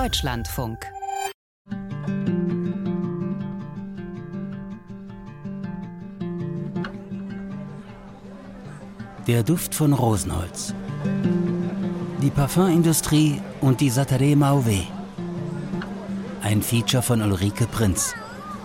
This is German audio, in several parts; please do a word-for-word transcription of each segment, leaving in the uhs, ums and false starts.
Deutschlandfunk. Der Duft von Rosenholz. Die Parfümindustrie und die Zataré Mauvé. Ein Feature von Ulrike Prinz.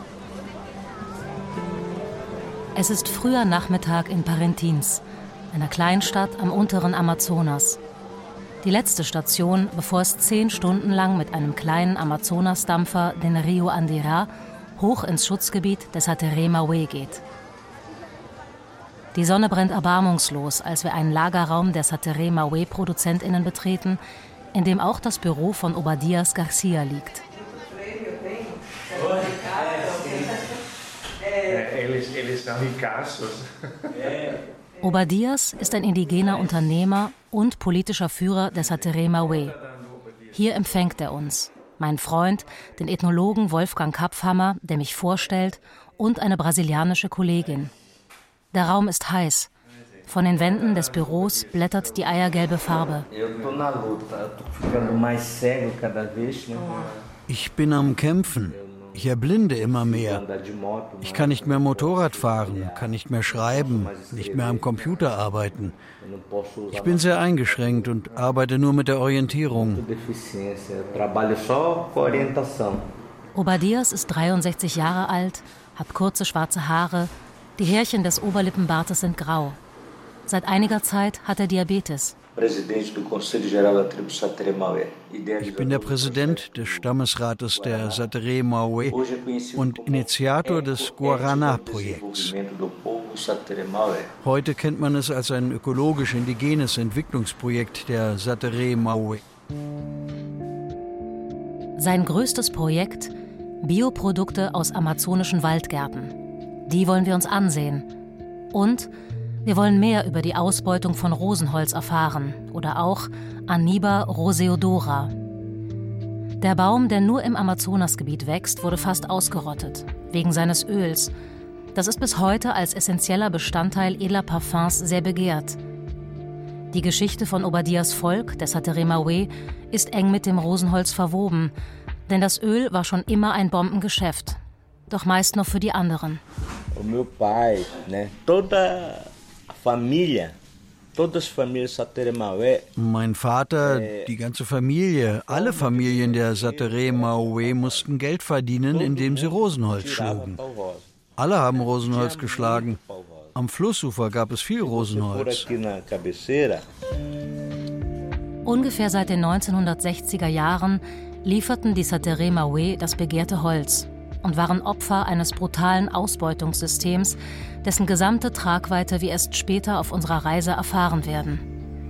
Es ist früher Nachmittag in Parintins, einer Kleinstadt am unteren Amazonas. Die letzte Station, bevor es zehn Stunden lang mit einem kleinen Amazonasdampfer, den Rio Andira, hoch ins Schutzgebiet des Zataré Mauvé geht. Die Sonne brennt erbarmungslos, als wir einen Lagerraum der Zataré Mauvé-ProduzentInnen betreten, in dem auch das Büro von Obadias Garcia liegt. Obadias ist ein indigener Unternehmer und politischer Führer des Zataré Mauvé. Hier empfängt er uns, mein Freund, den Ethnologen Wolfgang Kapfhammer, der mich vorstellt, und eine brasilianische Kollegin. Der Raum ist heiß. Von den Wänden des Büros blättert die eiergelbe Farbe. Ich bin am Kämpfen. Ich erblinde immer mehr. Ich kann nicht mehr Motorrad fahren, kann nicht mehr schreiben, nicht mehr am Computer arbeiten. Ich bin sehr eingeschränkt und arbeite nur mit der Orientierung. Obadias ist dreiundsechzig Jahre alt, hat kurze schwarze Haare, die Härchen des Oberlippenbartes sind grau. Seit einiger Zeit hat er Diabetes. Ich bin der Präsident des Stammesrates der Zataré Mauvé und Initiator des Guaraná-Projekts. Heute kennt man es als ein ökologisch-indigenes Entwicklungsprojekt der Zataré Mauvé. Sein größtes Projekt: Bioprodukte aus amazonischen Waldgärten. Die wollen wir uns ansehen. Und wir wollen mehr über die Ausbeutung von Rosenholz erfahren oder auch Aniba roseodora. Der Baum, der nur im Amazonasgebiet wächst, wurde fast ausgerottet, wegen seines Öls. Das ist bis heute als essentieller Bestandteil edler Parfums sehr begehrt. Die Geschichte von Obadias Volk, der Zataré Mauvé, ist eng mit dem Rosenholz verwoben, denn das Öl war schon immer ein Bombengeschäft, doch meist nur für die anderen. O meu pai, né, toda Familie, todas Familien Zataré Mauvé. Mein Vater, die ganze Familie, alle Familien der Zataré Mauvé mussten Geld verdienen, indem sie Rosenholz schlugen. Alle haben Rosenholz geschlagen. Am Flussufer gab es viel Rosenholz. Ungefähr seit den neunzehnhundertsechziger Jahren lieferten die Zataré Mauvé das begehrte Holz und waren Opfer eines brutalen Ausbeutungssystems, dessen gesamte Tragweite wir erst später auf unserer Reise erfahren werden.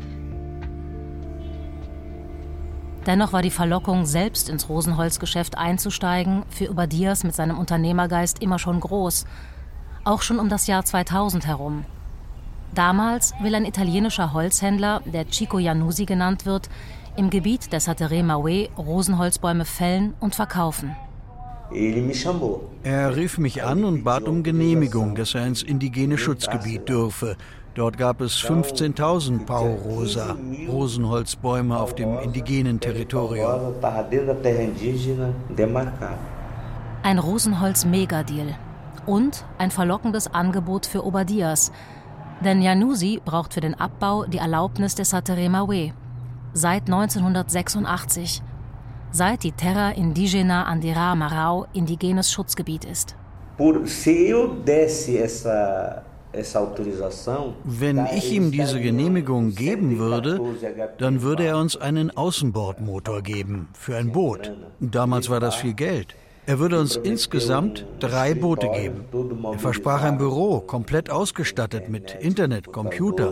Dennoch war die Verlockung, selbst ins Rosenholzgeschäft einzusteigen, für Obadias mit seinem Unternehmergeist immer schon groß, auch schon um das Jahr zweitausend herum. Damals will ein italienischer Holzhändler, der Chico Januzzi genannt wird, im Gebiet der Zataré Mauvé Rosenholzbäume fällen und verkaufen. Er rief mich an und bat um Genehmigung, dass er ins indigene Schutzgebiet dürfe. Dort gab es fünfzehntausend Pau Rosa, Rosenholzbäume auf dem indigenen Territorium. Ein Rosenholz-Megadeal und ein verlockendes Angebot für Obadias. Denn Januzzi braucht für den Abbau die Erlaubnis des Zataré Mauvé. Seit neunzehnhundertsechsundachtzig. Seit die Terra Indígena Andira Marau indigenes Schutzgebiet ist. Wenn ich ihm diese Genehmigung geben würde, dann würde er uns einen Außenbordmotor geben für ein Boot. Damals war das viel Geld. Er würde uns insgesamt drei Boote geben. Er versprach ein Büro, komplett ausgestattet mit Internet, Computer.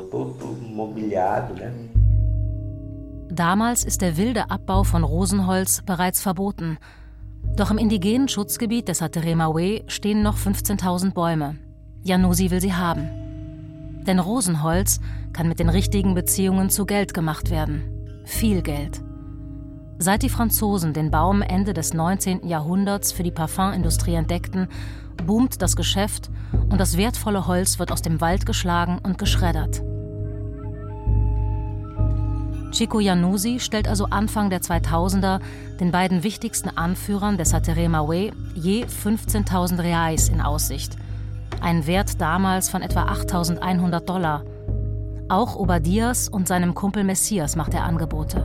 Damals ist der wilde Abbau von Rosenholz bereits verboten. Doch im indigenen Schutzgebiet des Zataré Mauvé stehen noch fünfzehntausend Bäume. Januzzi will sie haben. Denn Rosenholz kann mit den richtigen Beziehungen zu Geld gemacht werden. Viel Geld. Seit die Franzosen den Baum Ende des neunzehnten Jahrhunderts für die Parfümindustrie entdeckten, boomt das Geschäft und das wertvolle Holz wird aus dem Wald geschlagen und geschreddert. Chico Januzzi stellt also Anfang der zweitausender den beiden wichtigsten Anführern der Satere Maoué je fünfzehntausend Reais in Aussicht. Ein Wert damals von etwa achttausendeinhundert Dollar. Auch Obadias und seinem Kumpel Messias macht er Angebote.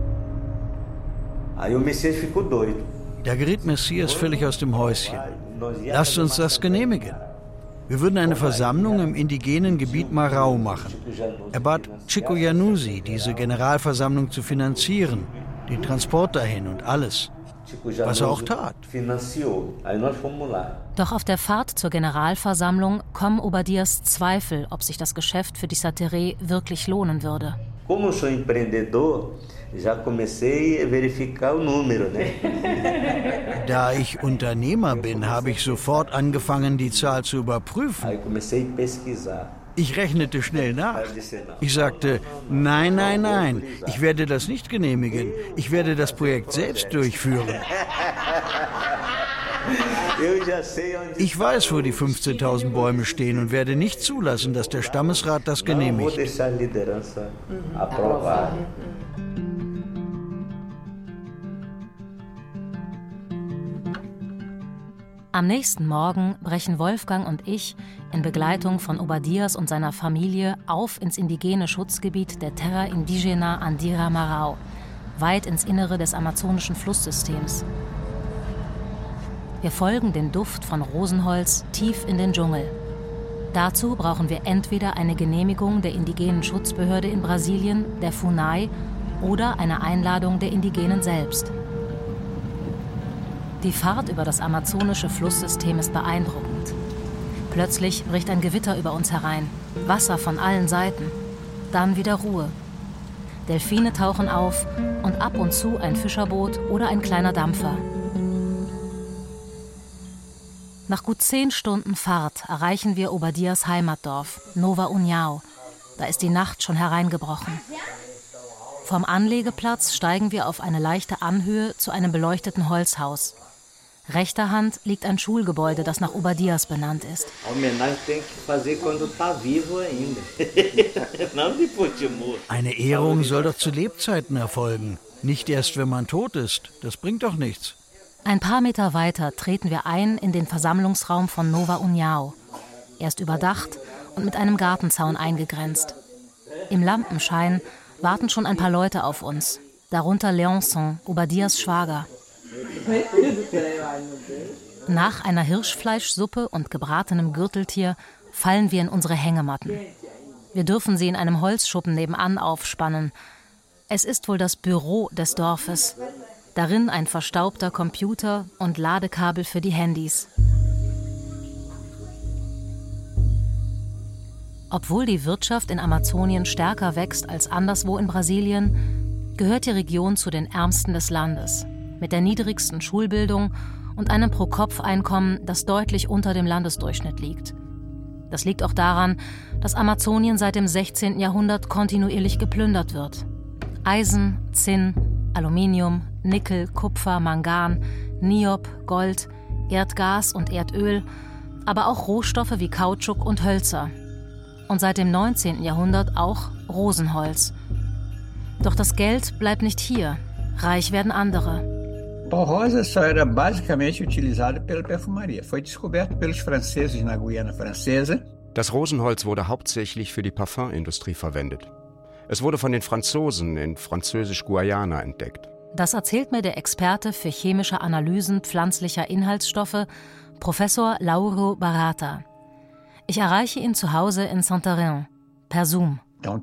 Da geriet Messias völlig aus dem Häuschen. Lasst uns das genehmigen. Wir würden eine Versammlung im indigenen Gebiet Marau machen. Er bat Chico Januzzi, diese Generalversammlung zu finanzieren, den Transport dahin und alles, was er auch tat. Doch auf der Fahrt zur Generalversammlung kommen Obadias Zweifel, ob sich das Geschäft für die Satere wirklich lohnen würde. Como sou empreendedor, já comecei a verificar o número, ne? Da ich Unternehmer bin, habe ich sofort angefangen, die Zahl zu überprüfen. Aí comecei a pesquisar. Ich rechnete schnell nach. Ich sagte, nein, nein, nein, ich werde das nicht genehmigen. Ich werde das Projekt selbst durchführen. Ich weiß, wo die fünfzehntausend Bäume stehen und werde nicht zulassen, dass der Stammesrat das genehmigt. Am nächsten Morgen brechen Wolfgang und ich in Begleitung von Obadias und seiner Familie auf ins indigene Schutzgebiet der Terra Indígena Andira Marau, weit ins Innere des amazonischen Flusssystems. Wir folgen den Duft von Rosenholz tief in den Dschungel. Dazu brauchen wir entweder eine Genehmigung der indigenen Schutzbehörde in Brasilien, der FUNAI, oder eine Einladung der Indigenen selbst. Die Fahrt über das amazonische Flusssystem ist beeindruckend. Plötzlich bricht ein Gewitter über uns herein, Wasser von allen Seiten, dann wieder Ruhe. Delfine tauchen auf und ab und zu ein Fischerboot oder ein kleiner Dampfer. Nach gut zehn Stunden Fahrt erreichen wir Obadias Heimatdorf, Nova União. Da ist die Nacht schon hereingebrochen. Vom Anlegeplatz steigen wir auf eine leichte Anhöhe zu einem beleuchteten Holzhaus. Rechter Hand liegt ein Schulgebäude, das nach Obadias benannt ist. Eine Ehrung soll doch zu Lebzeiten erfolgen, nicht erst, wenn man tot ist. Das bringt doch nichts. Ein paar Meter weiter treten wir ein in den Versammlungsraum von Nova União. Er ist überdacht und mit einem Gartenzaun eingegrenzt. Im Lampenschein warten schon ein paar Leute auf uns, darunter Leonson, Obadias Schwager. Nach einer Hirschfleischsuppe und gebratenem Gürteltier fallen wir in unsere Hängematten. Wir dürfen sie in einem Holzschuppen nebenan aufspannen. Es ist wohl das Büro des Dorfes. Darin ein verstaubter Computer und Ladekabel für die Handys. Obwohl die Wirtschaft in Amazonien stärker wächst als anderswo in Brasilien, gehört die Region zu den ärmsten des Landes, mit der niedrigsten Schulbildung und einem Pro-Kopf-Einkommen, das deutlich unter dem Landesdurchschnitt liegt. Das liegt auch daran, dass Amazonien seit dem sechzehnten Jahrhundert kontinuierlich geplündert wird. Eisen, Zinn, Aluminium, Nickel, Kupfer, Mangan, Niob, Gold, Erdgas und Erdöl, aber auch Rohstoffe wie Kautschuk und Hölzer. Und seit dem neunzehnten Jahrhundert auch Rosenholz. Doch das Geld bleibt nicht hier. Reich werden andere. Pau rosa só era basicamente utilizado pela perfumaria. Foi descoberto pelos franceses na Guiana Francesa. Das Rosenholz wurde hauptsächlich für die Parfümindustrie verwendet. Es wurde von den Franzosen in Französisch-Guayana entdeckt. Das erzählt mir der Experte für chemische Analysen pflanzlicher Inhaltsstoffe, Professor Lauro Barata. Ich erreiche ihn zu Hause in Santarém, per Zoom.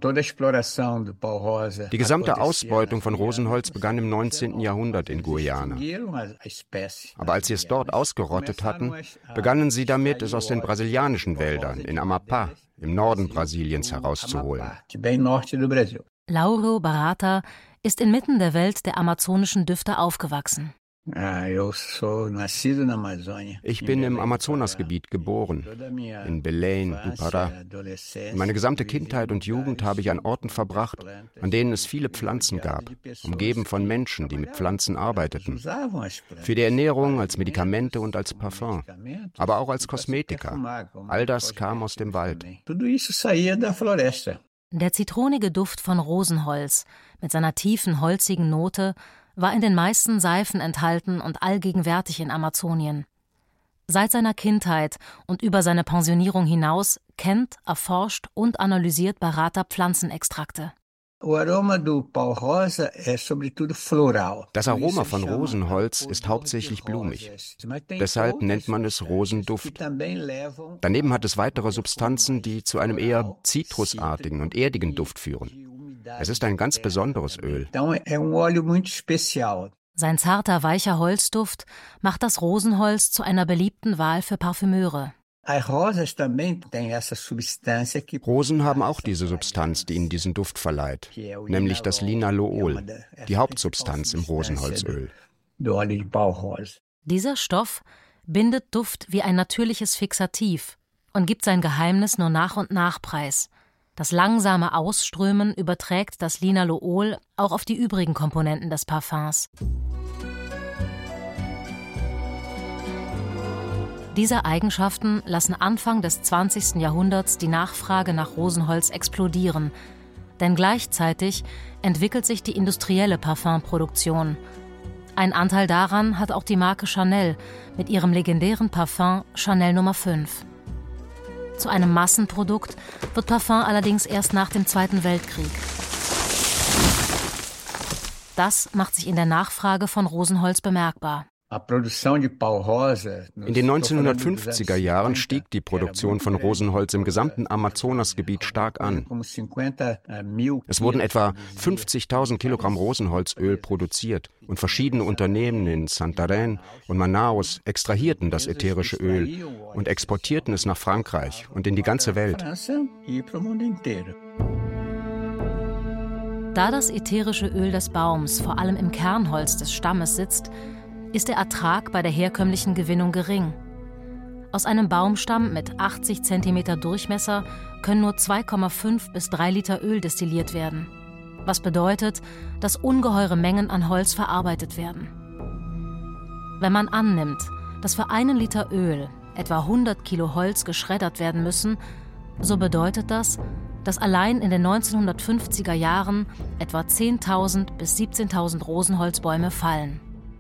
Die gesamte Ausbeutung von Rosenholz begann im neunzehnten Jahrhundert in Guyana. Aber als sie es dort ausgerottet hatten, begannen sie damit, es aus den brasilianischen Wäldern in Amapá, im Norden Brasiliens, herauszuholen. Lauro Barata ist inmitten der Welt der amazonischen Düfte aufgewachsen. Ich bin im Amazonasgebiet geboren, in Belém do Pará. Meine gesamte Kindheit und Jugend habe ich an Orten verbracht, an denen es viele Pflanzen gab, umgeben von Menschen, die mit Pflanzen arbeiteten. Für die Ernährung, als Medikamente und als Parfum, aber auch als Kosmetika. All das kam aus dem Wald. Der zitronige Duft von Rosenholz mit seiner tiefen, holzigen Note war in den meisten Seifen enthalten und allgegenwärtig in Amazonien. Seit seiner Kindheit und über seine Pensionierung hinaus kennt, erforscht und analysiert Barata Pflanzenextrakte. Das Aroma von Rosenholz ist hauptsächlich blumig. Deshalb nennt man es Rosenduft. Daneben hat es weitere Substanzen, die zu einem eher zitrusartigen und erdigen Duft führen. Es ist ein ganz besonderes Öl. Sein zarter, weicher Holzduft macht das Rosenholz zu einer beliebten Wahl für Parfümeure. Rosen haben auch diese Substanz, die ihnen diesen Duft verleiht, nämlich das Linalool, die Hauptsubstanz im Rosenholzöl. Dieser Stoff bindet Duft wie ein natürliches Fixativ und gibt sein Geheimnis nur nach und nach preis. Das langsame Ausströmen überträgt das Linalool auch auf die übrigen Komponenten des Parfums. Diese Eigenschaften lassen Anfang des zwanzigsten Jahrhunderts die Nachfrage nach Rosenholz explodieren, denn gleichzeitig entwickelt sich die industrielle Parfumproduktion. Ein Anteil daran hat auch die Marke Chanel mit ihrem legendären Parfum Chanel Nummer fünf. Zu einem Massenprodukt wird Parfum allerdings erst nach dem Zweiten Weltkrieg. Das macht sich in der Nachfrage von Rosenholz bemerkbar. In den neunzehnhundertfünfziger Jahren stieg die Produktion von Rosenholz im gesamten Amazonasgebiet stark an. Es wurden etwa fünfzigtausend Kilogramm Rosenholzöl produziert und verschiedene Unternehmen in Santarém und Manaus extrahierten das ätherische Öl und exportierten es nach Frankreich und in die ganze Welt. Da das ätherische Öl des Baums vor allem im Kernholz des Stammes sitzt, ist der Ertrag bei der herkömmlichen Gewinnung gering. Aus einem Baumstamm mit achtzig Zentimeter Durchmesser können nur zwei Komma fünf bis drei Liter Öl destilliert werden, was bedeutet, dass ungeheure Mengen an Holz verarbeitet werden. Wenn man annimmt, dass für einen Liter Öl etwa hundert Kilo Holz geschreddert werden müssen, so bedeutet das, dass allein in den neunzehnhundertfünfziger Jahren etwa zehntausend bis siebzehntausend Rosenholzbäume fallen.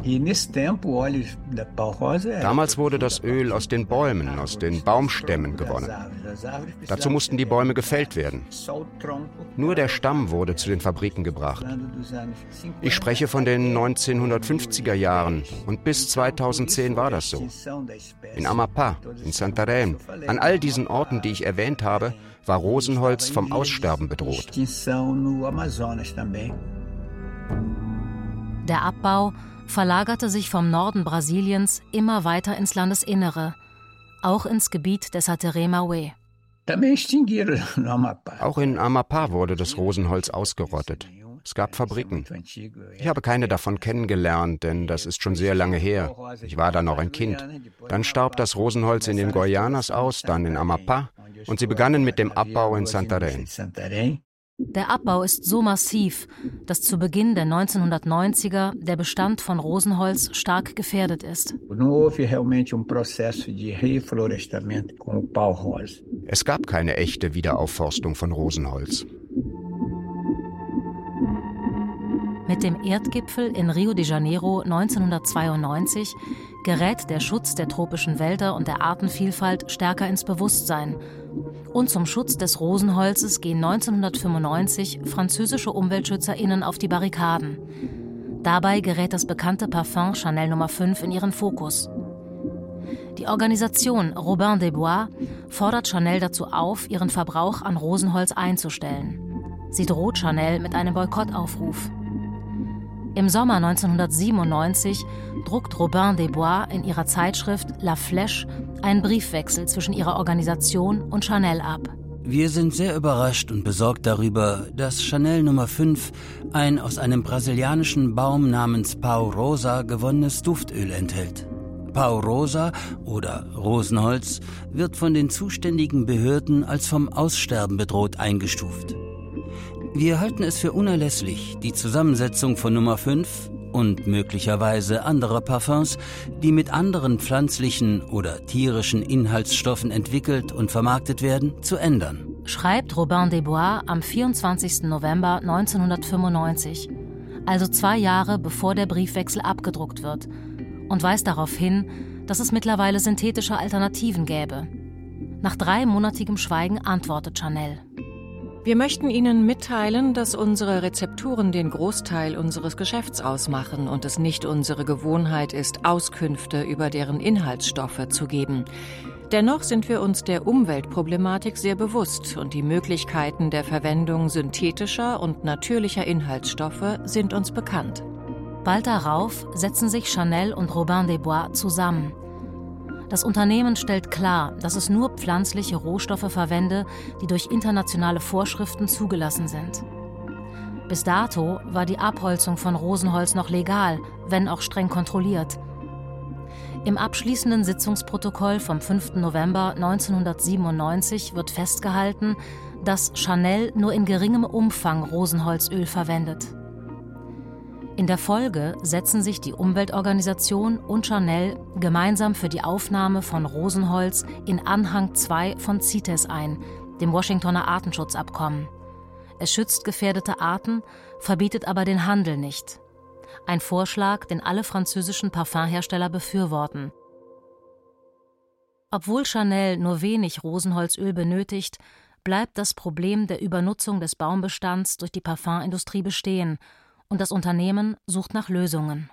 Damals wurde das Öl aus den Bäumen, aus den Baumstämmen gewonnen. Dazu mussten die Bäume gefällt werden. Nur der Stamm wurde zu den Fabriken gebracht. Ich spreche von den neunzehnhundertfünfziger Jahren und bis zweitausendzehn war das so. In Amapá, in Santarém, an all diesen Orten, die ich erwähnt habe, war Rosenholz vom Aussterben bedroht. Der Abbau verlagerte sich vom Norden Brasiliens immer weiter ins Landesinnere, auch ins Gebiet des Santarém. Auch in Amapá wurde das Rosenholz ausgerottet. Es gab Fabriken. Ich habe keine davon kennengelernt, denn das ist schon sehr lange her. Ich war da noch ein Kind. Dann starb das Rosenholz in den Guayanas aus, dann in Amapá und sie begannen mit dem Abbau in Santarém. Der Abbau ist so massiv, dass zu Beginn der neunzehnhundertneunziger der Bestand von Rosenholz stark gefährdet ist. Es gab keine echte Wiederaufforstung von Rosenholz. Mit dem Erdgipfel in Rio de Janeiro neunzehnhundertzweiundneunzig gerät der Schutz der tropischen Wälder und der Artenvielfalt stärker ins Bewusstsein. Und zum Schutz des Rosenholzes gehen neunzehnhundertfünfundneunzig französische UmweltschützerInnen auf die Barrikaden. Dabei gerät das bekannte Parfum Chanel Nummer fünf in ihren Fokus. Die Organisation Robin des Bois fordert Chanel dazu auf, ihren Verbrauch an Rosenholz einzustellen. Sie droht Chanel mit einem Boykottaufruf. Im Sommer neunzehnhundertsiebenundneunzig druckt Robin des Bois in ihrer Zeitschrift La Flèche einen Briefwechsel zwischen ihrer Organisation und Chanel ab. Wir sind sehr überrascht und besorgt darüber, dass Chanel Nummer fünf ein aus einem brasilianischen Baum namens Pau Rosa gewonnenes Duftöl enthält. Pau Rosa oder Rosenholz wird von den zuständigen Behörden als vom Aussterben bedroht eingestuft. Wir halten es für unerlässlich, die Zusammensetzung von Nummer fünf und möglicherweise anderer Parfums, die mit anderen pflanzlichen oder tierischen Inhaltsstoffen entwickelt und vermarktet werden, zu ändern, schreibt Robin des Bois am vierundzwanzigsten November neunzehnhundertfünfundneunzig, also zwei Jahre bevor der Briefwechsel abgedruckt wird, und weist darauf hin, dass es mittlerweile synthetische Alternativen gäbe. Nach dreimonatigem Schweigen antwortet Chanel: Wir möchten Ihnen mitteilen, dass unsere Rezepturen den Großteil unseres Geschäfts ausmachen und es nicht unsere Gewohnheit ist, Auskünfte über deren Inhaltsstoffe zu geben. Dennoch sind wir uns der Umweltproblematik sehr bewusst und die Möglichkeiten der Verwendung synthetischer und natürlicher Inhaltsstoffe sind uns bekannt. Bald darauf setzen sich Chanel und Robin des Bois zusammen. Das Unternehmen stellt klar, dass es nur pflanzliche Rohstoffe verwende, die durch internationale Vorschriften zugelassen sind. Bis dato war die Abholzung von Rosenholz noch legal, wenn auch streng kontrolliert. Im abschließenden Sitzungsprotokoll vom fünften November neunzehnhundertsiebenundneunzig wird festgehalten, dass Chanel nur in geringem Umfang Rosenholzöl verwendet. In der Folge setzen sich die Umweltorganisation und Chanel gemeinsam für die Aufnahme von Rosenholz in Anhang zwei von CITES ein, dem Washingtoner Artenschutzabkommen. Es schützt gefährdete Arten, verbietet aber den Handel nicht. Ein Vorschlag, den alle französischen Parfümhersteller befürworten. Obwohl Chanel nur wenig Rosenholzöl benötigt, bleibt das Problem der Übernutzung des Baumbestands durch die Parfümindustrie bestehen und das Unternehmen sucht nach Lösungen.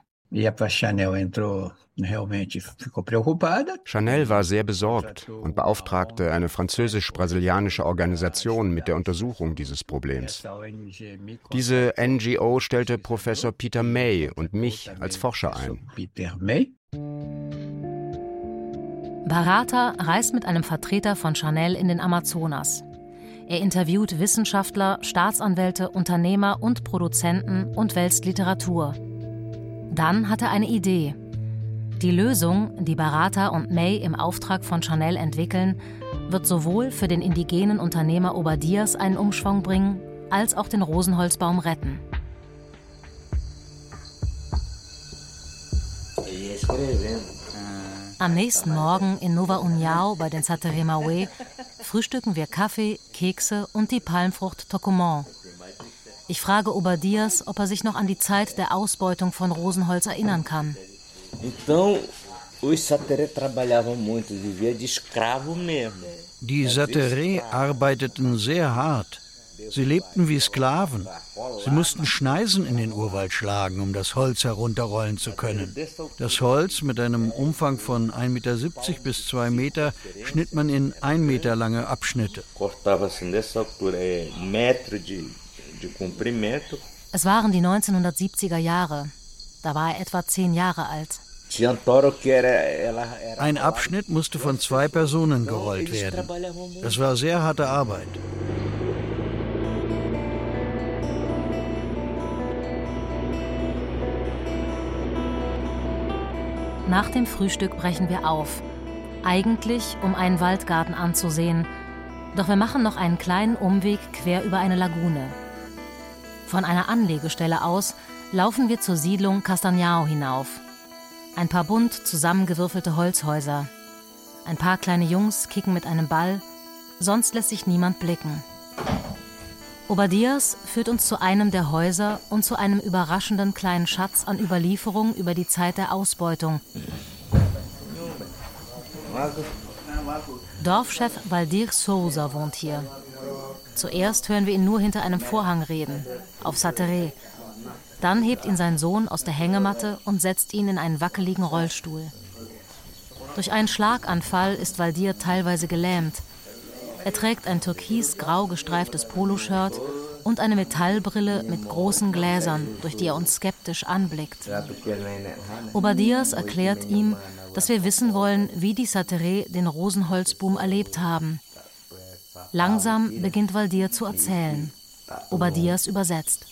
Chanel war sehr besorgt und beauftragte eine französisch-brasilianische Organisation mit der Untersuchung dieses Problems. Diese N G O stellte Professor Peter May und mich als Forscher ein. Barata reist mit einem Vertreter von Chanel in den Amazonas. Er interviewt Wissenschaftler, Staatsanwälte, Unternehmer und Produzenten und wälzt Literatur. Dann hat er eine Idee. Die Lösung, die Barata und May im Auftrag von Chanel entwickeln, wird sowohl für den indigenen Unternehmer Obadias einen Umschwung bringen, als auch den Rosenholzbaum retten. Am nächsten Morgen in Nova União bei den Sateré-Maué frühstücken wir Kaffee, Kekse und die Palmfrucht Tocumon. Ich frage Obadias, ob er sich noch an die Zeit der Ausbeutung von Rosenholz erinnern kann. Die Sateré arbeiteten sehr hart. Sie lebten wie Sklaven. Sie mussten Schneisen in den Urwald schlagen, um das Holz herunterrollen zu können. Das Holz mit einem Umfang von ein Meter siebzig bis zwei Meter schnitt man in ein Meter lange Abschnitte. Es waren die neunzehnhundertsiebziger Jahre. Da war er etwa zehn Jahre alt. Ein Abschnitt musste von zwei Personen gerollt werden. Das war sehr harte Arbeit. Nach dem Frühstück brechen wir auf. Eigentlich, um einen Waldgarten anzusehen. Doch wir machen noch einen kleinen Umweg quer über eine Lagune. Von einer Anlegestelle aus laufen wir zur Siedlung Castanhão hinauf. Ein paar bunt zusammengewürfelte Holzhäuser. Ein paar kleine Jungs kicken mit einem Ball. Sonst lässt sich niemand blicken. Obadias führt uns zu einem der Häuser und zu einem überraschenden kleinen Schatz an Überlieferungen über die Zeit der Ausbeutung. Dorfchef Valdir Souza wohnt hier. Zuerst hören wir ihn nur hinter einem Vorhang reden, auf Sateré. Dann hebt ihn sein Sohn aus der Hängematte und setzt ihn in einen wackeligen Rollstuhl. Durch einen Schlaganfall ist Valdir teilweise gelähmt. Er trägt ein türkis-grau gestreiftes Poloshirt und eine Metallbrille mit großen Gläsern, durch die er uns skeptisch anblickt. Obadias erklärt ihm, dass wir wissen wollen, wie die Sateré den Rosenholzboom erlebt haben. Langsam beginnt Valdir zu erzählen. Obadias übersetzt.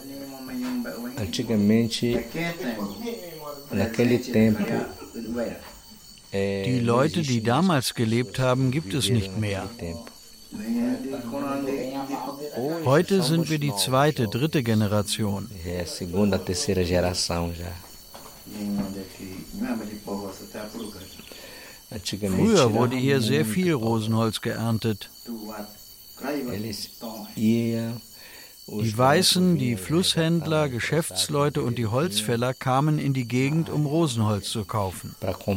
Die Leute, die damals gelebt haben, gibt es nicht mehr. Heute sind wir die zweite, dritte Generation. Früher wurde hier sehr viel Rosenholz geerntet. Die Weißen, die Flusshändler, Geschäftsleute und die Holzfäller kamen in die Gegend, um Rosenholz zu kaufen.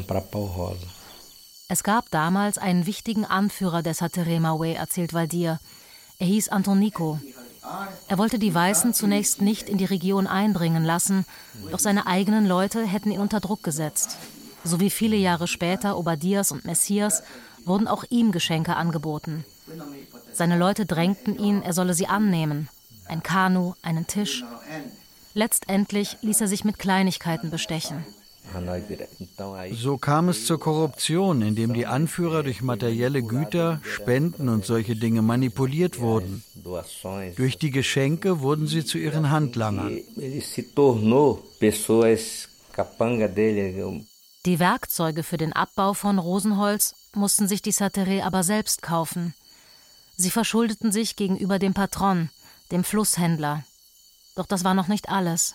Es gab damals einen wichtigen Anführer der Sateré Mawé, erzählt Valdir. Er hieß Antonico. Er wollte die Weißen zunächst nicht in die Region eindringen lassen, doch seine eigenen Leute hätten ihn unter Druck gesetzt. So wie viele Jahre später Obadias und Messias wurden auch ihm Geschenke angeboten. Seine Leute drängten ihn, er solle sie annehmen. Ein Kanu, einen Tisch. Letztendlich ließ er sich mit Kleinigkeiten bestechen. So kam es zur Korruption, indem die Anführer durch materielle Güter, Spenden und solche Dinge manipuliert wurden. Durch die Geschenke wurden sie zu ihren Handlangern. Die Werkzeuge für den Abbau von Rosenholz mussten sich die Sateré aber selbst kaufen. Sie verschuldeten sich gegenüber dem Patron, dem Flusshändler. Doch das war noch nicht alles.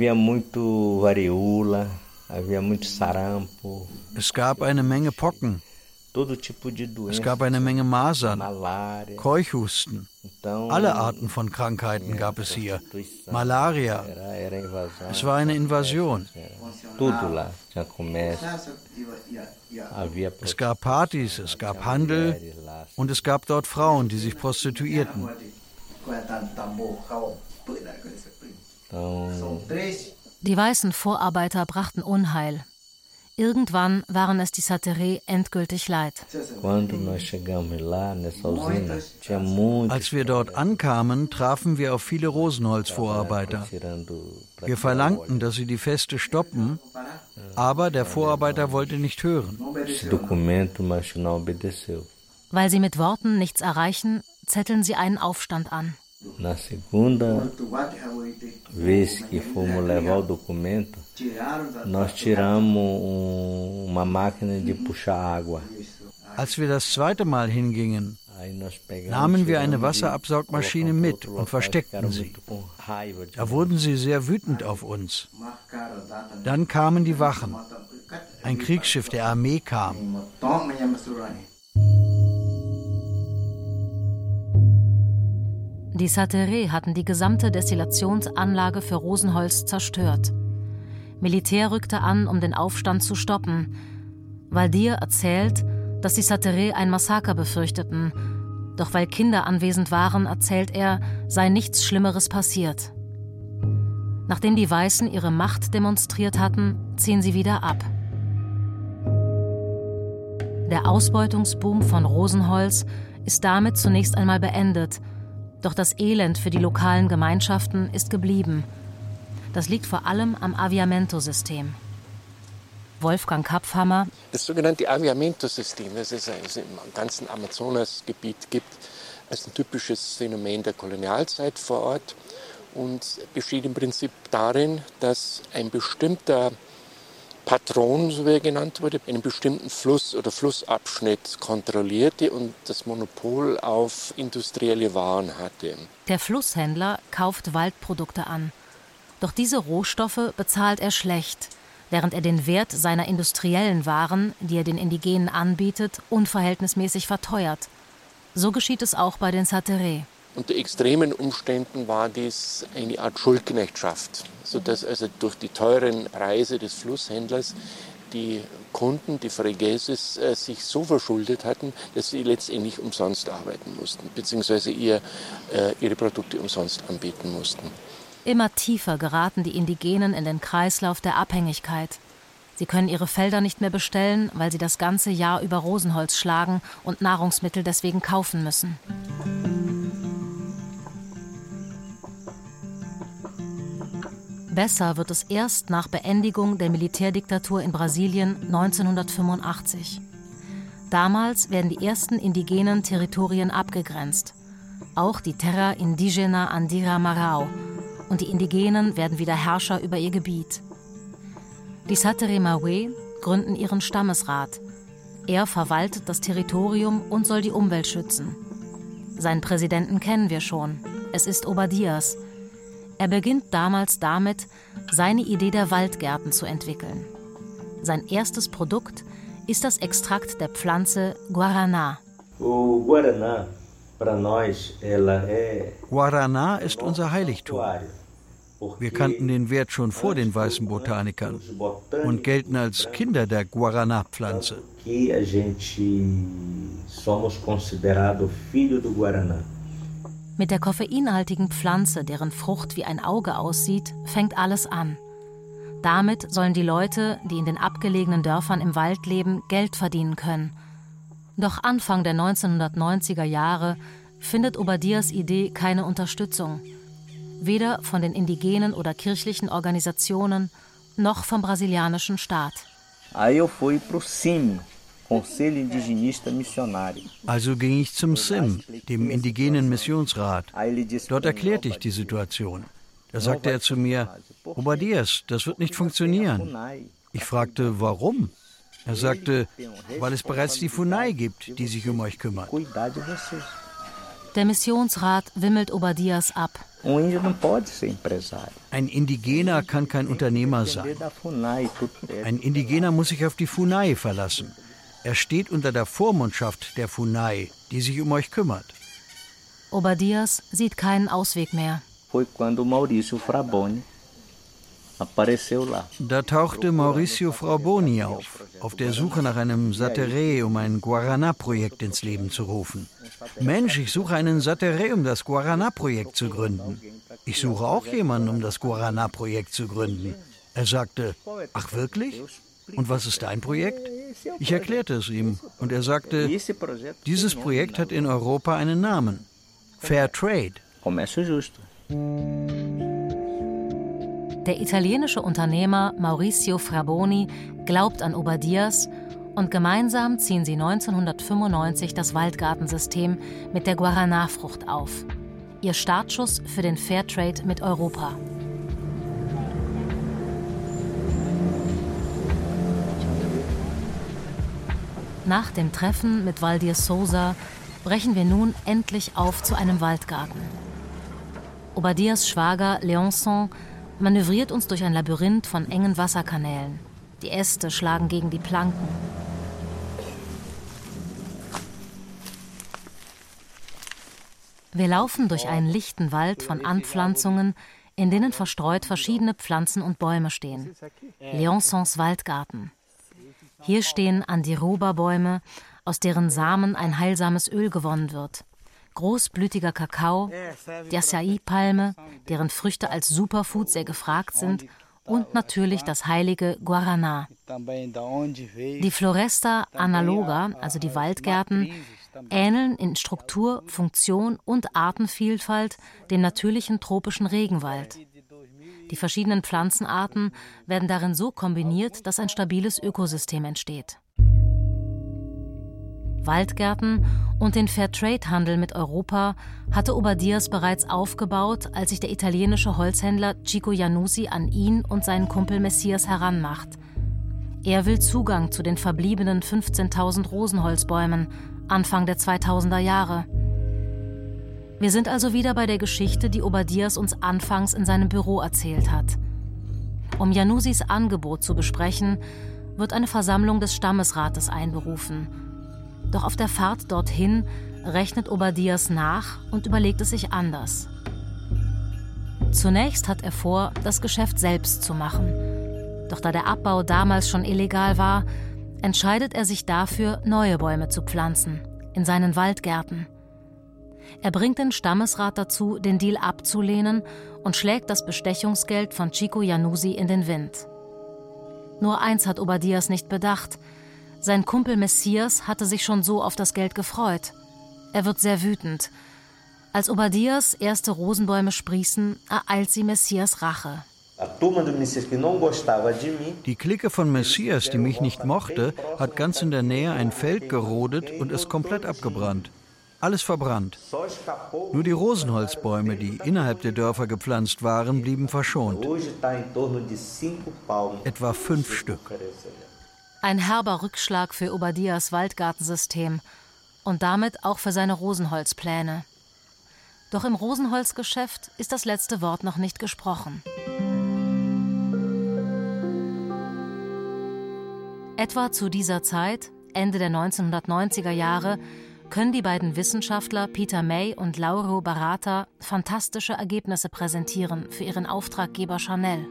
Es gab eine Menge Pocken. Es gab eine Menge Masern, Keuchhusten. Alle Arten von Krankheiten gab es hier. Malaria. Es war eine Invasion. Es gab Partys, es gab Handel und es gab dort Frauen, die sich prostituierten. Die weißen Vorarbeiter brachten Unheil. Irgendwann waren es die Sateré endgültig leid. Als wir dort ankamen, trafen wir auf viele Rosenholzvorarbeiter. Wir verlangten, dass sie die Feste stoppen, aber der Vorarbeiter wollte nicht hören. Weil sie mit Worten nichts erreichen, zetteln sie einen Aufstand an. Na segunda vez que fomos levar o documento, nós tiramos uma máquina de puxar água. Als wir das zweite Mal hingingen, nahmen wir eine Wasserabsaugmaschine mit und versteckten sie. Da wurden sie sehr wütend auf uns. Dann kamen die Wachen. Ein Kriegsschiff der Armee kam. Die Sateré hatten die gesamte Destillationsanlage für Rosenholz zerstört. Militär rückte an, um den Aufstand zu stoppen. Valdir erzählt, dass die Sateré ein Massaker befürchteten. Doch weil Kinder anwesend waren, erzählt er, sei nichts Schlimmeres passiert. Nachdem die Weißen ihre Macht demonstriert hatten, ziehen sie wieder ab. Der Ausbeutungsboom von Rosenholz ist damit zunächst einmal beendet. Doch das Elend für die lokalen Gemeinschaften ist geblieben. Das liegt vor allem am Aviamento-System. Wolfgang Kapfhammer. Das sogenannte Aviamento-System, das es im ganzen Amazonasgebiet gibt, ist ein typisches Phänomen der Kolonialzeit vor Ort und besteht im Prinzip darin, dass ein bestimmter Patron, so wie er genannt wurde, einen bestimmten Fluss oder Flussabschnitt kontrollierte und das Monopol auf industrielle Waren hatte. Der Flusshändler kauft Waldprodukte an. Doch diese Rohstoffe bezahlt er schlecht, während er den Wert seiner industriellen Waren, die er den Indigenen anbietet, unverhältnismäßig verteuert. So geschieht es auch bei den Sateré. Unter extremen Umständen war dies eine Art Schuldknechtschaft, sodass also durch die teuren Preise des Flusshändlers die Kunden, die Fregueses, äh, sich so verschuldet hatten, dass sie letztendlich umsonst arbeiten mussten, beziehungsweise ihr, äh, ihre Produkte umsonst anbieten mussten. Immer tiefer geraten die Indigenen in den Kreislauf der Abhängigkeit. Sie können ihre Felder nicht mehr bestellen, weil sie das ganze Jahr über Rosenholz schlagen und Nahrungsmittel deswegen kaufen müssen. Besser wird es erst nach Beendigung der Militärdiktatur in Brasilien neunzehnhundertfünfundachtzig. Damals werden die ersten indigenen Territorien abgegrenzt. Auch die Terra Indígena Andira Marau. Und die Indigenen werden wieder Herrscher über ihr Gebiet. Die Sateré Mawé gründen ihren Stammesrat. Er verwaltet das Territorium und soll die Umwelt schützen. Seinen Präsidenten kennen wir schon. Es ist Obadias. Er beginnt damals damit, seine Idee der Waldgärten zu entwickeln. Sein erstes Produkt ist das Extrakt der Pflanze Guaraná. O Guaraná Guaraná ist unser Heiligtum. Wir kannten den Wert schon vor den weißen Botanikern und gelten als Kinder der Guaraná-Pflanze. Mit der koffeinhaltigen Pflanze, deren Frucht wie ein Auge aussieht, fängt alles an. Damit sollen die Leute, die in den abgelegenen Dörfern im Wald leben, Geld verdienen können. Doch Anfang der neunzehnhundertneunziger Jahre findet Obadiahs Idee keine Unterstützung. Weder von den indigenen oder kirchlichen Organisationen, noch vom brasilianischen Staat. Also ging ich zum S I M, dem indigenen Missionsrat. Dort erklärte ich die Situation. Da sagte er zu mir, Obadias, das wird nicht funktionieren. Ich fragte, warum? Er sagte, weil es bereits die FUNAI gibt, die sich um euch kümmert. Der Missionsrat wimmelt Obadias ab. Ein Indigener kann kein Unternehmer sein. Ein Indigener muss sich auf die FUNAI verlassen. Er steht unter der Vormundschaft der FUNAI, die sich um euch kümmert. Obadias sieht keinen Ausweg mehr. Da tauchte Mauricio Frauboni auf, auf der Suche nach einem Sateré, um ein Guaraná-Projekt ins Leben zu rufen. Mensch, ich suche einen Sateré, um das Guaraná-Projekt zu gründen. Ich suche auch jemanden, um das Guaraná-Projekt zu gründen. Er sagte, ach wirklich? Und was ist dein Projekt? Ich erklärte es ihm und er sagte, dieses Projekt hat in Europa einen Namen. Fair Trade. Der italienische Unternehmer Mauricio Frauboni glaubt an Obadias und gemeinsam ziehen sie neunzehnhundertfünfundneunzig das Waldgartensystem mit der Guaraná-Frucht auf. Ihr Startschuss für den Fairtrade mit Europa. Nach dem Treffen mit Valdir Sousa brechen wir nun endlich auf zu einem Waldgarten. Obadias Schwager Leonçon manövriert uns durch ein Labyrinth von engen Wasserkanälen. Die Äste schlagen gegen die Planken. Wir laufen durch einen lichten Wald von Anpflanzungen, in denen verstreut verschiedene Pflanzen und Bäume stehen. Leonçons Waldgarten. Hier stehen Andiroba-Bäume, aus deren Samen ein heilsames Öl gewonnen wird. Großblütiger Kakao, die Acai-Palme, deren Früchte als Superfood sehr gefragt sind, und natürlich das heilige Guaraná. Die Floresta analoga, also die Waldgärten, ähneln in Struktur, Funktion und Artenvielfalt dem natürlichen tropischen Regenwald. Die verschiedenen Pflanzenarten werden darin so kombiniert, dass ein stabiles Ökosystem entsteht. Waldgärten und den Fairtrade-Handel mit Europa hatte Obadias bereits aufgebaut, als sich der italienische Holzhändler Chico Januzzi an ihn und seinen Kumpel Messias heranmacht. Er will Zugang zu den verbliebenen fünfzehntausend Rosenholzbäumen Anfang der zweitausender Jahre. Wir sind also wieder bei der Geschichte, die Obadias uns anfangs in seinem Büro erzählt hat. Um Januzzis Angebot zu besprechen, wird eine Versammlung des Stammesrates einberufen. Doch auf der Fahrt dorthin rechnet Obadias nach und überlegt es sich anders. Zunächst hat er vor, das Geschäft selbst zu machen. Doch da der Abbau damals schon illegal war, entscheidet er sich dafür, neue Bäume zu pflanzen, in seinen Waldgärten. Er bringt den Stammesrat dazu, den Deal abzulehnen und schlägt das Bestechungsgeld von Chico Januzzi in den Wind. Nur eins hat Obadias nicht bedacht: Sein Kumpel Messias hatte sich schon so auf das Geld gefreut. Er wird sehr wütend. Als Obadias erste Rosenbäume sprießen, ereilt sie Messias Rache. Die Clique von Messias, die mich nicht mochte, hat ganz in der Nähe ein Feld gerodet und es komplett abgebrannt. Alles verbrannt. Nur die Rosenholzbäume, die innerhalb der Dörfer gepflanzt waren, blieben verschont. Etwa fünf Stück. Ein herber Rückschlag für Obadias Waldgartensystem und damit auch für seine Rosenholzpläne. Doch im Rosenholzgeschäft ist das letzte Wort noch nicht gesprochen. Etwa zu dieser Zeit, Ende der neunzehnhundertneunziger Jahre, können die beiden Wissenschaftler Peter May und Lauro Barata fantastische Ergebnisse präsentieren für ihren Auftraggeber Chanel.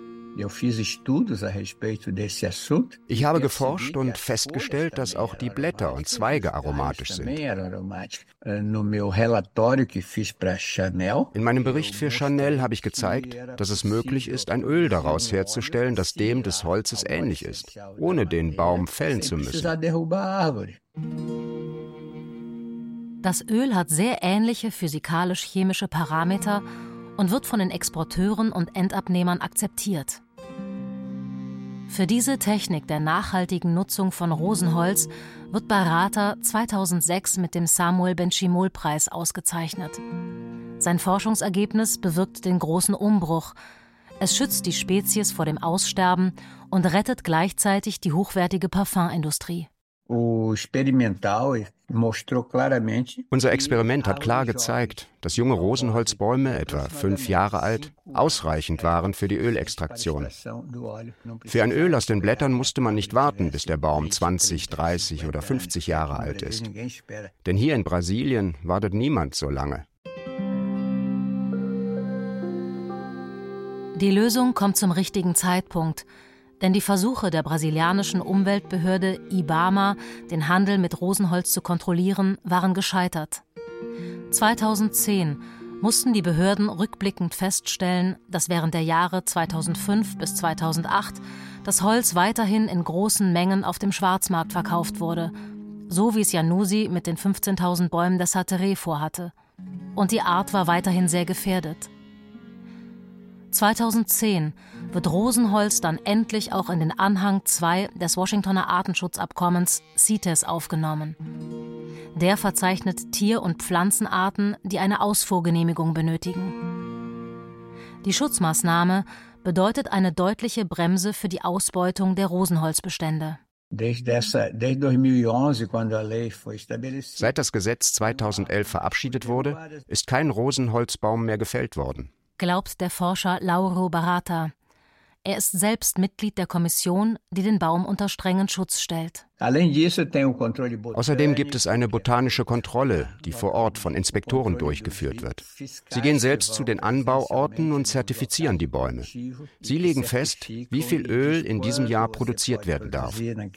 Ich habe geforscht und festgestellt, dass auch die Blätter und Zweige aromatisch sind. In meinem Bericht für Chanel habe ich gezeigt, dass es möglich ist, ein Öl daraus herzustellen, das dem des Holzes ähnlich ist, ohne den Baum fällen zu müssen. Das Öl hat sehr ähnliche physikalisch-chemische Parameter und wird von den Exporteuren und Endabnehmern akzeptiert. Für diese Technik der nachhaltigen Nutzung von Rosenholz wird Barata zweitausendsechs mit dem Samuel Benchimol-Preis ausgezeichnet. Sein Forschungsergebnis bewirkt den großen Umbruch. Es schützt die Spezies vor dem Aussterben und rettet gleichzeitig die hochwertige Parfumindustrie. Unser Experiment hat klar gezeigt, dass junge Rosenholzbäume, etwa fünf Jahre alt, ausreichend waren für die Ölextraktion. Für ein Öl aus den Blättern musste man nicht warten, bis der Baum zwanzig, dreißig oder fünfzig Jahre alt ist. Denn hier in Brasilien wartet niemand so lange. Die Lösung kommt zum richtigen Zeitpunkt. Denn die Versuche der brasilianischen Umweltbehörde IBAMA, den Handel mit Rosenholz zu kontrollieren, waren gescheitert. zweitausendzehn mussten die Behörden rückblickend feststellen, dass während der Jahre zweitausendfünf bis zweitausendacht das Holz weiterhin in großen Mengen auf dem Schwarzmarkt verkauft wurde, so wie es Januzzi mit den fünfzehntausend Bäumen der Satteré vorhatte. Und die Art war weiterhin sehr gefährdet. zweitausendzehn wird Rosenholz dann endlich auch in den Anhang zwei des Washingtoner Artenschutzabkommens CITES aufgenommen. Der verzeichnet Tier- und Pflanzenarten, die eine Ausfuhrgenehmigung benötigen. Die Schutzmaßnahme bedeutet eine deutliche Bremse für die Ausbeutung der Rosenholzbestände. Seit das Gesetz zweitausendelf verabschiedet wurde, ist kein Rosenholzbaum mehr gefällt worden, glaubt der Forscher Lauro Barata. Er ist selbst Mitglied der Kommission, die den Baum unter strengen Schutz stellt. Außerdem gibt es eine botanische Kontrolle, die vor Ort von Inspektoren durchgeführt wird. Sie gehen selbst zu den Anbauorten und zertifizieren die Bäume. Sie legen fest, wie viel Öl in diesem Jahr produziert werden darf.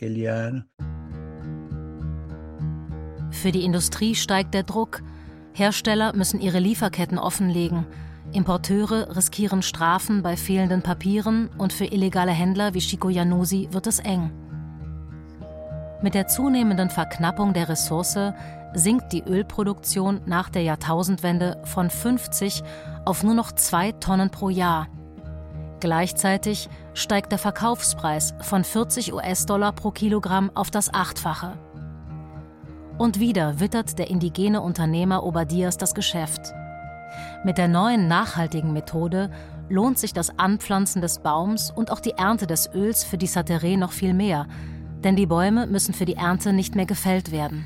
Für die Industrie steigt der Druck. Hersteller müssen ihre Lieferketten offenlegen. Importeure riskieren Strafen bei fehlenden Papieren und für illegale Händler wie Chico Januzzi wird es eng. Mit der zunehmenden Verknappung der Ressource sinkt die Ölproduktion nach der Jahrtausendwende von fünfzig auf nur noch zwei Tonnen pro Jahr. Gleichzeitig steigt der Verkaufspreis von vierzig US-Dollar pro Kilogramm auf das Achtfache. Und wieder wittert der indigene Unternehmer Obadias das Geschäft. Mit der neuen nachhaltigen Methode lohnt sich das Anpflanzen des Baums und auch die Ernte des Öls für die Satteré noch viel mehr, denn die Bäume müssen für die Ernte nicht mehr gefällt werden.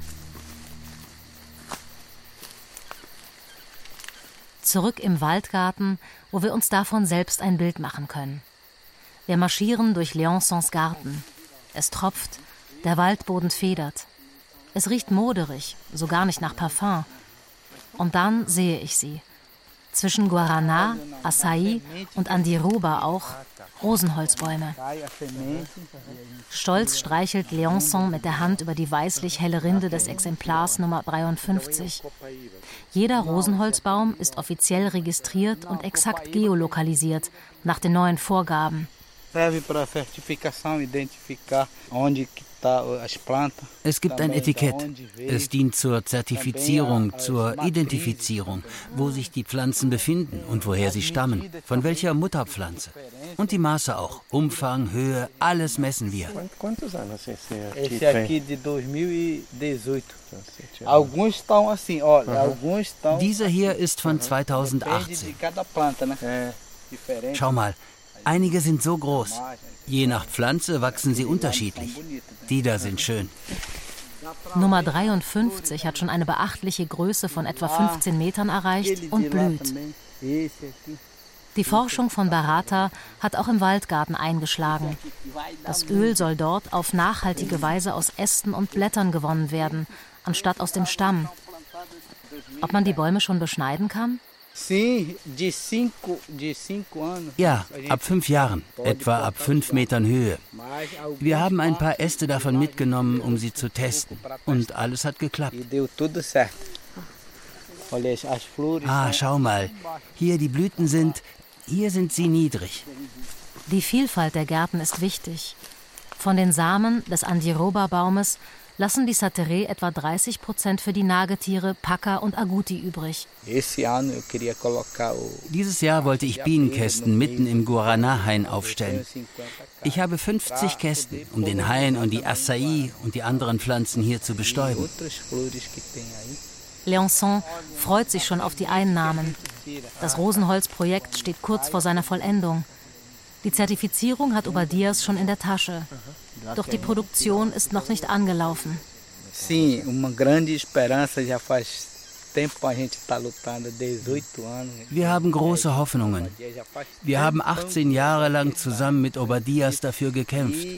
Zurück im Waldgarten, wo wir uns davon selbst ein Bild machen können. Wir marschieren durch Leonsons Garten. Es tropft, der Waldboden federt. Es riecht moderig, so gar nicht nach Parfum. Und dann sehe ich sie. Zwischen Guaraná, Açaí und Andiroba auch Rosenholzbäume. Stolz streichelt Leonson mit der Hand über die weißlich-helle Rinde des Exemplars Nummer dreiundfünfzig. Jeder Rosenholzbaum ist offiziell registriert und exakt geolokalisiert, nach den neuen Vorgaben. Es gibt ein Etikett. Es dient zur Zertifizierung, zur Identifizierung, wo sich die Pflanzen befinden und woher sie stammen, von welcher Mutterpflanze. Und die Maße auch. Umfang, Höhe, alles messen wir. Dieser hier ist von zweitausendachtzehn. Schau mal, einige sind so groß. Je nach Pflanze wachsen sie unterschiedlich. Die da sind schön. Nummer dreiundfünfzig hat schon eine beachtliche Größe von etwa fünfzehn Metern erreicht und blüht. Die Forschung von Barata hat auch im Waldgarten eingeschlagen. Das Öl soll dort auf nachhaltige Weise aus Ästen und Blättern gewonnen werden, anstatt aus dem Stamm. ob man die Bäume schon beschneiden kann? Ja, ab fünf Jahren, etwa ab fünf Metern Höhe. Wir haben ein paar Äste davon mitgenommen, um sie zu testen. Und alles hat geklappt. Ah, schau mal. Hier die Blüten sind, hier sind sie niedrig. Die Vielfalt der Gärten ist wichtig. Von den Samen des Andiroba-Baumes lassen die Sateré etwa dreißig Prozent für die Nagetiere Paca und Agouti übrig. Dieses Jahr wollte ich Bienenkästen mitten im Guaraná-Hain aufstellen. Ich habe fünfzig Kästen, um den Hain und die Açaí und die anderen Pflanzen hier zu bestäuben. Leonçon freut sich schon auf die Einnahmen. Das Rosenholzprojekt steht kurz vor seiner Vollendung. Die Zertifizierung hat Obadias schon in der Tasche. Doch die Produktion ist noch nicht angelaufen. Wir haben große Hoffnungen. Wir haben achtzehn Jahre lang zusammen mit Obadias dafür gekämpft.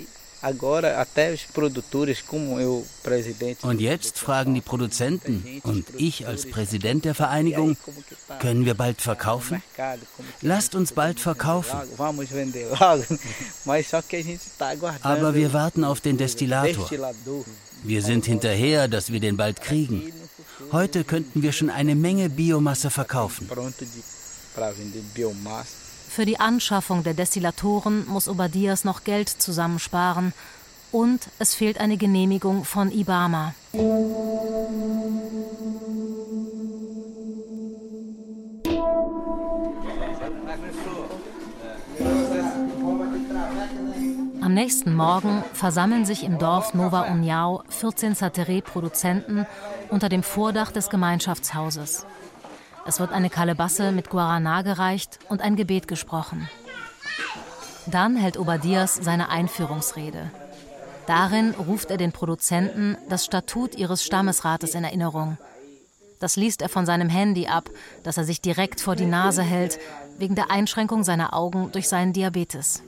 Und jetzt fragen die Produzenten und ich als Präsident der Vereinigung, können wir bald verkaufen? Lasst uns bald verkaufen. Aber wir warten auf den Destillator. Wir sind hinterher, dass wir den bald kriegen. Heute könnten wir schon eine Menge Biomasse verkaufen. Für die Anschaffung der Destillatoren muss Obadias noch Geld zusammensparen. Und es fehlt eine Genehmigung von IBAMA. Am nächsten Morgen versammeln sich im Dorf Nova União vierzehn Sateré-Produzenten unter dem Vordach des Gemeinschaftshauses. Es wird eine Kalebasse mit Guaraná gereicht und ein Gebet gesprochen. Dann hält Obadias seine Einführungsrede. Darin ruft er den Produzenten das Statut ihres Stammesrates in Erinnerung. Das liest er von seinem Handy ab, das er sich direkt vor die Nase hält, wegen der Einschränkung seiner Augen durch seinen Diabetes.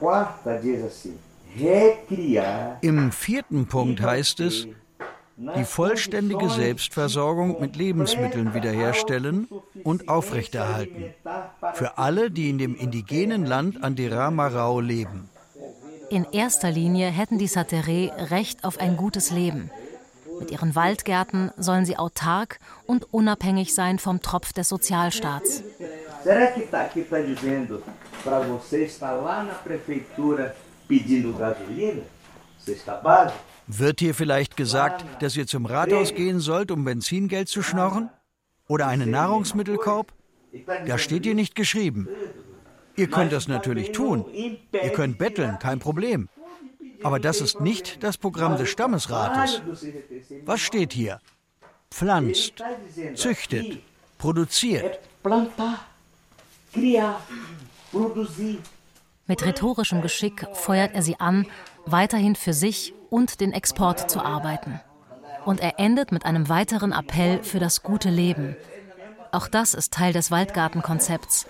Im vierten Punkt heißt es, die vollständige Selbstversorgung mit Lebensmitteln wiederherstellen und aufrechterhalten. Für alle, die in dem indigenen Land Andira-Marau leben. In erster Linie hätten die Sateré Recht auf ein gutes Leben. Mit ihren Waldgärten sollen sie autark und unabhängig sein vom Tropf des Sozialstaats. Wird hier vielleicht gesagt, dass ihr zum Rathaus gehen sollt, um Benzingeld zu schnorren? Oder einen Nahrungsmittelkorb? Da steht hier nicht geschrieben. Ihr könnt das natürlich tun. Ihr könnt betteln, kein Problem. Aber das ist nicht das Programm des Stammesrates. Was steht hier? Pflanzt, züchtet, produziert. Mit rhetorischem Geschick feuert er sie an, weiterhin für sich und den Export zu arbeiten. Und er endet mit einem weiteren Appell für das gute Leben. Auch das ist Teil des Waldgartenkonzepts.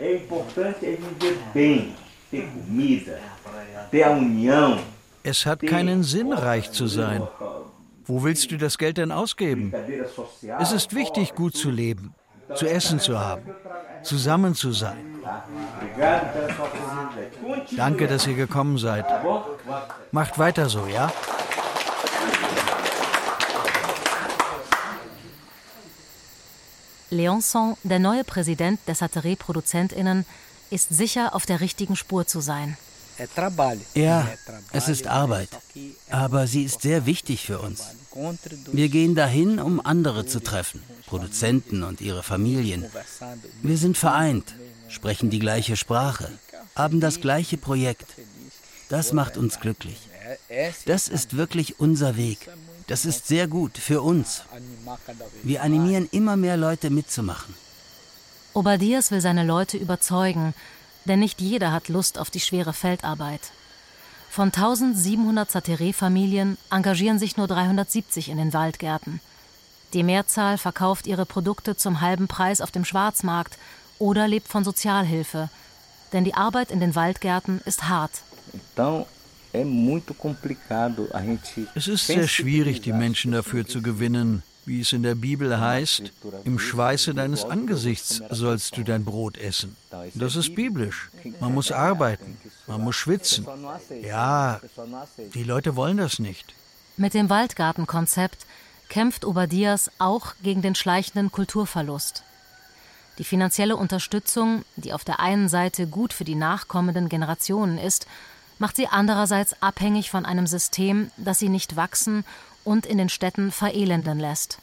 Es hat keinen Sinn, reich zu sein. Wo willst du das Geld denn ausgeben? Es ist wichtig, gut zu leben, zu essen zu haben, zusammen zu sein. Danke, dass ihr gekommen seid. Macht weiter so, ja? Leonçon, der neue Präsident der Sateré-ProduzentInnen, ist sicher, auf der richtigen Spur zu sein. Ja, es ist Arbeit, aber sie ist sehr wichtig für uns. Wir gehen dahin, um andere zu treffen, Produzenten und ihre Familien. Wir sind vereint, sprechen die gleiche Sprache, haben das gleiche Projekt. Das macht uns glücklich. Das ist wirklich unser Weg. Das ist sehr gut für uns. Wir animieren immer mehr Leute mitzumachen. Obadias will seine Leute überzeugen, denn nicht jeder hat Lust auf die schwere Feldarbeit. Von eintausendsiebenhundert Sateré-Familien engagieren sich nur dreihundertsiebzig in den Waldgärten. Die Mehrzahl verkauft ihre Produkte zum halben Preis auf dem Schwarzmarkt oder lebt von Sozialhilfe. Denn die Arbeit in den Waldgärten ist hart. Es ist sehr schwierig, die Menschen dafür zu gewinnen, Wie es in der Bibel heißt, im Schweiße deines Angesichts sollst du dein Brot essen. Das ist biblisch. Man muss arbeiten, man muss schwitzen. Ja, die Leute wollen das nicht. Mit dem Waldgartenkonzept kämpft Obadias auch gegen den schleichenden Kulturverlust. Die finanzielle Unterstützung, die auf der einen Seite gut für die nachkommenden Generationen ist, macht sie andererseits abhängig von einem System, das sie nicht wachsen und in den Städten verelenden lässt.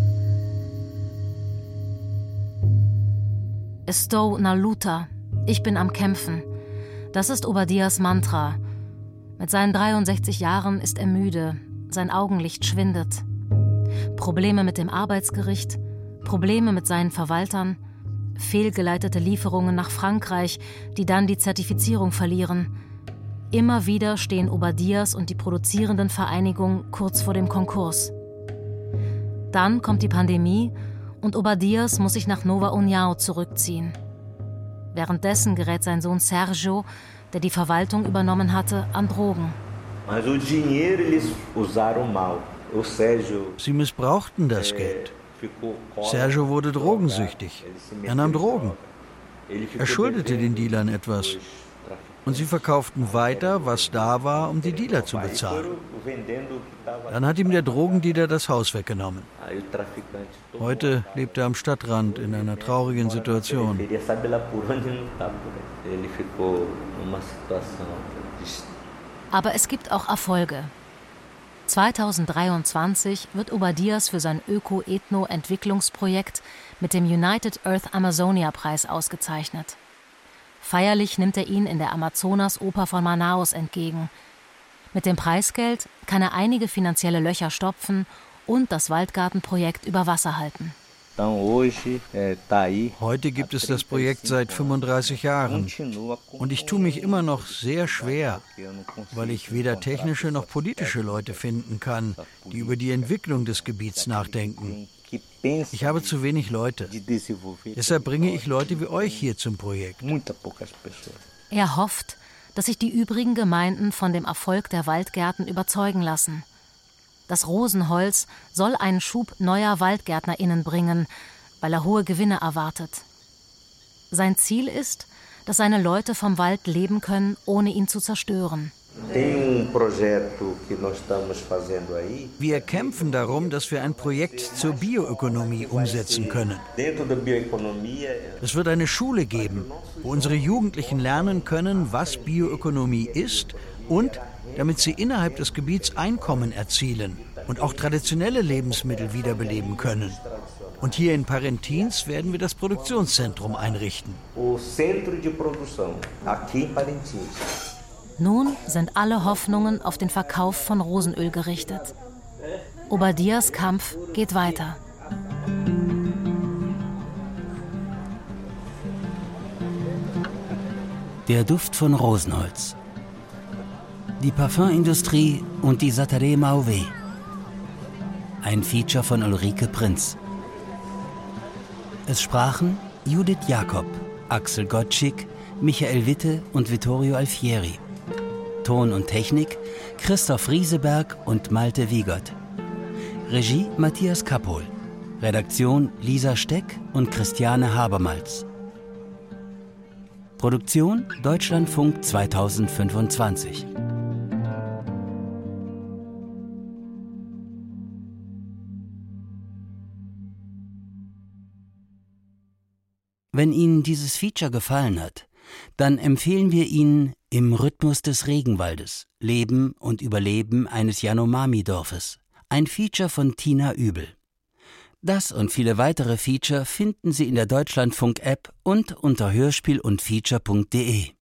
Estou na luta, ich bin am Kämpfen. Das ist Obadias Mantra. Mit seinen dreiundsechzig Jahren ist er müde, sein Augenlicht schwindet. Probleme mit dem Arbeitsgericht, Probleme mit seinen Verwaltern, fehlgeleitete Lieferungen nach Frankreich, die dann die Zertifizierung verlieren. Immer wieder stehen Obadias und die produzierenden Vereinigungen kurz vor dem Konkurs. Dann kommt die Pandemie und Obadias muss sich nach Nova União zurückziehen. Währenddessen gerät sein Sohn Sergio, der die Verwaltung übernommen hatte, an Drogen. Sie missbrauchten das Geld. Sergio wurde drogensüchtig. Er nahm Drogen. Er schuldete den Dealern etwas. Und sie verkauften weiter, was da war, um die Dealer zu bezahlen. Dann hat ihm der Drogendealer das Haus weggenommen. Heute lebt er am Stadtrand in einer traurigen Situation. Aber es gibt auch Erfolge. zweitausenddreiundzwanzig wird Obadias für sein Öko-Ethno-Entwicklungsprojekt mit dem United Earth Amazonia-Preis ausgezeichnet. Feierlich nimmt er ihn in der Amazonas-Oper von Manaus entgegen. Mit dem Preisgeld kann er einige finanzielle Löcher stopfen und das Waldgartenprojekt über Wasser halten. Heute gibt es das Projekt seit fünfunddreißig Jahren und ich tue mich immer noch sehr schwer, weil ich weder technische noch politische Leute finden kann, die über die Entwicklung des Gebiets nachdenken. Ich habe zu wenig Leute. Deshalb bringe ich Leute wie euch hier zum Projekt. Er hofft, dass sich die übrigen Gemeinden von dem Erfolg der Waldgärten überzeugen lassen. Das Rosenholz soll einen Schub neuer WaldgärtnerInnen bringen, weil er hohe Gewinne erwartet. Sein Ziel ist, dass seine Leute vom Wald leben können, ohne ihn zu zerstören. Wir kämpfen darum, dass wir ein Projekt zur Bioökonomie umsetzen können. Es wird eine Schule geben, wo unsere Jugendlichen lernen können, was Bioökonomie ist und damit sie innerhalb des Gebiets Einkommen erzielen und auch traditionelle Lebensmittel wiederbeleben können. Und hier in Parintins werden wir das Produktionszentrum einrichten. Nun sind alle Hoffnungen auf den Verkauf von Rosenöl gerichtet. Obadias Kampf geht weiter. Der Duft von Rosenholz. Die Parfümindustrie und die Sataré Mauvé. Ein Feature von Ulrike Prinz. Es sprachen Judith Jakob, Axel Gottschick, Michael Witte und Vittorio Alfieri. Ton und Technik Christoph Rieseberg und Malte Wiegert. Regie Matthias Kappol. Redaktion Lisa Steck und Christiane Habermalz. Produktion Deutschlandfunk zweitausendfünfundzwanzig. Wenn Ihnen dieses Feature gefallen hat, dann empfehlen wir Ihnen Im Rhythmus des Regenwaldes – Leben und Überleben eines Yanomami-Dorfes. Ein Feature von Tina Übel. Das und viele weitere Feature finden Sie in der Deutschlandfunk-App und unter hörspiel und feature punkt de.